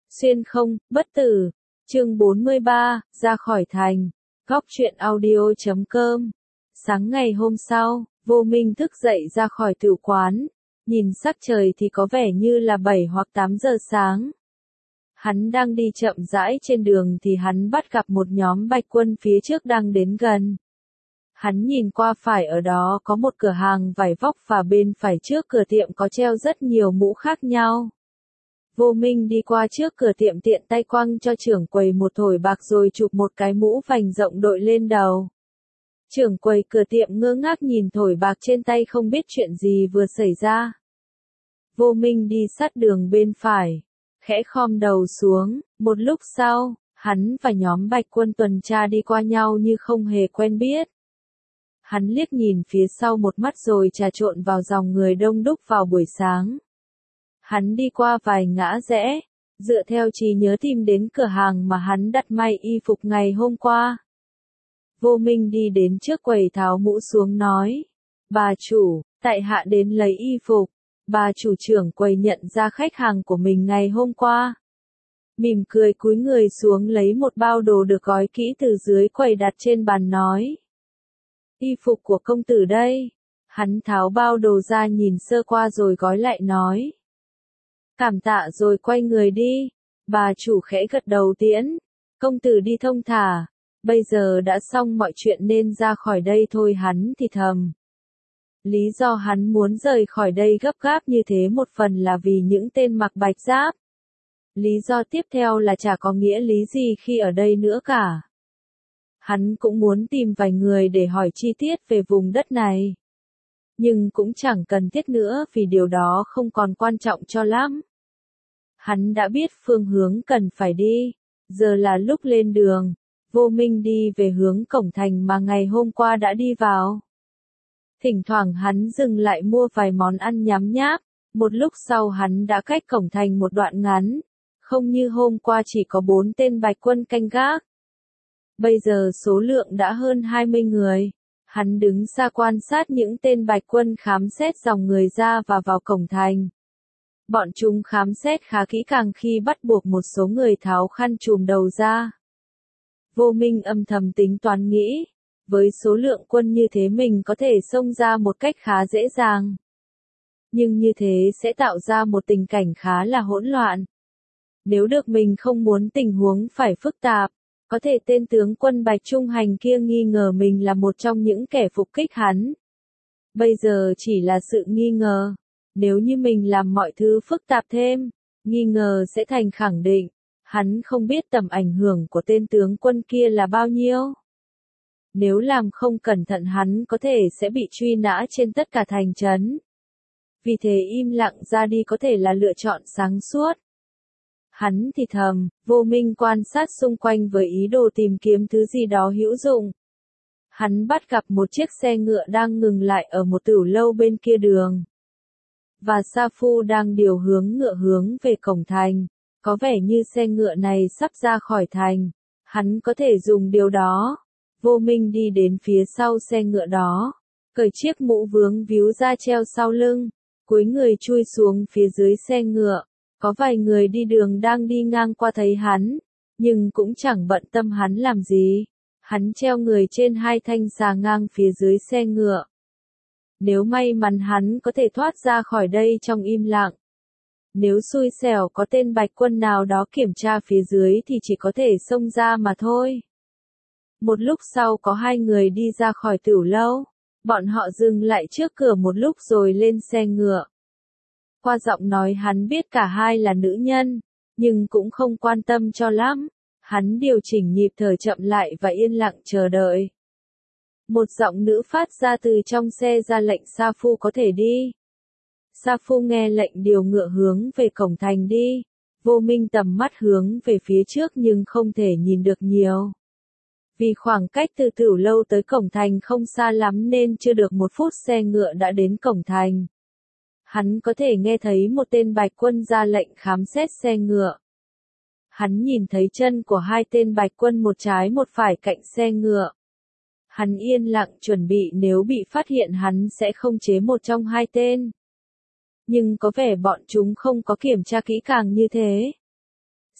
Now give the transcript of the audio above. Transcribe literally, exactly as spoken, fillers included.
Xuyên không, bất tử. Chương bốn mươi ba, ra khỏi thành. Góc truyện audio chấm com. Sáng ngày hôm sau, Vô Minh thức dậy ra khỏi tử quán. Nhìn sắc trời thì có vẻ như là bảy hoặc tám giờ sáng. Hắn đang đi chậm rãi trên đường thì hắn bắt gặp một nhóm bạch quân phía trước đang đến gần. Hắn nhìn qua phải ở đó có một cửa hàng vải vóc và bên phải trước cửa tiệm có treo rất nhiều mũ khác nhau. Vô Minh đi qua trước cửa tiệm tiện tay quăng cho trưởng quầy một thỏi bạc rồi chụp một cái mũ vành rộng đội lên đầu. Trưởng quầy cửa tiệm ngơ ngác nhìn thỏi bạc trên tay không biết chuyện gì vừa xảy ra. Vô Minh đi sát đường bên phải, khẽ khom đầu xuống, một lúc sau, hắn và nhóm bạch quân tuần tra đi qua nhau như không hề quen biết. Hắn liếc nhìn phía sau một mắt rồi trà trộn vào dòng người đông đúc vào buổi sáng. Hắn đi qua vài ngã rẽ, dựa theo trí nhớ tìm đến cửa hàng mà hắn đặt may y phục ngày hôm qua. Vô Minh đi đến trước quầy tháo mũ xuống nói, bà chủ, tại hạ đến lấy y phục. Bà chủ trưởng quầy nhận ra khách hàng của mình ngày hôm qua. Mỉm cười cúi người xuống lấy một bao đồ được gói kỹ từ dưới quầy đặt trên bàn nói. Y phục của công tử đây. Hắn tháo bao đồ ra nhìn sơ qua rồi gói lại nói. Cảm tạ rồi quay người đi. Bà chủ khẽ gật đầu tiễn. Công tử đi thông thả. Bây giờ đã xong mọi chuyện nên ra khỏi đây thôi, hắn thì thầm. Lý do hắn muốn rời khỏi đây gấp gáp như thế một phần là vì những tên mặc bạch giáp. Lý do tiếp theo là chả có nghĩa lý gì khi ở đây nữa cả. Hắn cũng muốn tìm vài người để hỏi chi tiết về vùng đất này. Nhưng cũng chẳng cần thiết nữa vì điều đó không còn quan trọng cho lắm. Hắn đã biết phương hướng cần phải đi. Giờ là lúc lên đường. Vô Minh đi về hướng cổng thành mà ngày hôm qua đã đi vào. Thỉnh thoảng hắn dừng lại mua vài món ăn nhắm nháp, một lúc sau hắn đã cách cổng thành một đoạn ngắn, không như hôm qua chỉ có bốn tên bạch quân canh gác. Bây giờ số lượng đã hơn hai mươi người, hắn đứng xa quan sát những tên bạch quân khám xét dòng người ra và vào cổng thành. Bọn chúng khám xét khá kỹ càng khi bắt buộc một số người tháo khăn trùm đầu ra. Vô Minh âm thầm tính toán nghĩ. Với số lượng quân như thế mình có thể xông ra một cách khá dễ dàng. Nhưng như thế sẽ tạo ra một tình cảnh khá là hỗn loạn. Nếu được mình không muốn tình huống phải phức tạp, có thể tên tướng quân Bạch Trung Hành kia nghi ngờ mình là một trong những kẻ phục kích hắn. Bây giờ chỉ là sự nghi ngờ. Nếu như mình làm mọi thứ phức tạp thêm, nghi ngờ sẽ thành khẳng định. Hắn không biết tầm ảnh hưởng của tên tướng quân kia là bao nhiêu. Nếu làm không cẩn thận hắn có thể sẽ bị truy nã trên tất cả thành trấn. Vì thế im lặng ra đi có thể là lựa chọn sáng suốt. Hắn thì thầm, Vô Minh quan sát xung quanh với ý đồ tìm kiếm thứ gì đó hữu dụng. Hắn bắt gặp một chiếc xe ngựa đang ngừng lại ở một tửu lâu bên kia đường. Và Sa Phu đang điều hướng ngựa hướng về cổng thành. Có vẻ như xe ngựa này sắp ra khỏi thành. Hắn có thể dùng điều đó. Vô Minh đi đến phía sau xe ngựa đó, cởi chiếc mũ vướng víu ra treo sau lưng, cúi người chui xuống phía dưới xe ngựa. Có vài người đi đường đang đi ngang qua thấy hắn, nhưng cũng chẳng bận tâm hắn làm gì. Hắn treo người trên hai thanh xà ngang phía dưới xe ngựa. Nếu may mắn hắn có thể thoát ra khỏi đây trong im lặng. Nếu xui xẻo có tên bạch quân nào đó kiểm tra phía dưới thì chỉ có thể xông ra mà thôi. Một lúc sau có hai người đi ra khỏi tửu lâu. Bọn họ dừng lại trước cửa một lúc rồi lên xe ngựa. Qua giọng nói hắn biết cả hai là nữ nhân, nhưng cũng không quan tâm cho lắm. Hắn điều chỉnh nhịp thở chậm lại và yên lặng chờ đợi. Một giọng nữ phát ra từ trong xe ra lệnh Sa Phu có thể đi. Sa Phu nghe lệnh điều ngựa hướng về cổng thành đi. Vô Minh tầm mắt hướng về phía trước nhưng không thể nhìn được nhiều. Vì khoảng cách từ tửu lâu tới cổng thành không xa lắm nên chưa được một phút xe ngựa đã đến cổng thành. Hắn có thể nghe thấy một tên bạch quân ra lệnh khám xét xe ngựa. Hắn nhìn thấy chân của hai tên bạch quân một trái một phải cạnh xe ngựa. Hắn yên lặng chuẩn bị nếu bị phát hiện hắn sẽ không chế một trong hai tên. Nhưng có vẻ bọn chúng không có kiểm tra kỹ càng như thế.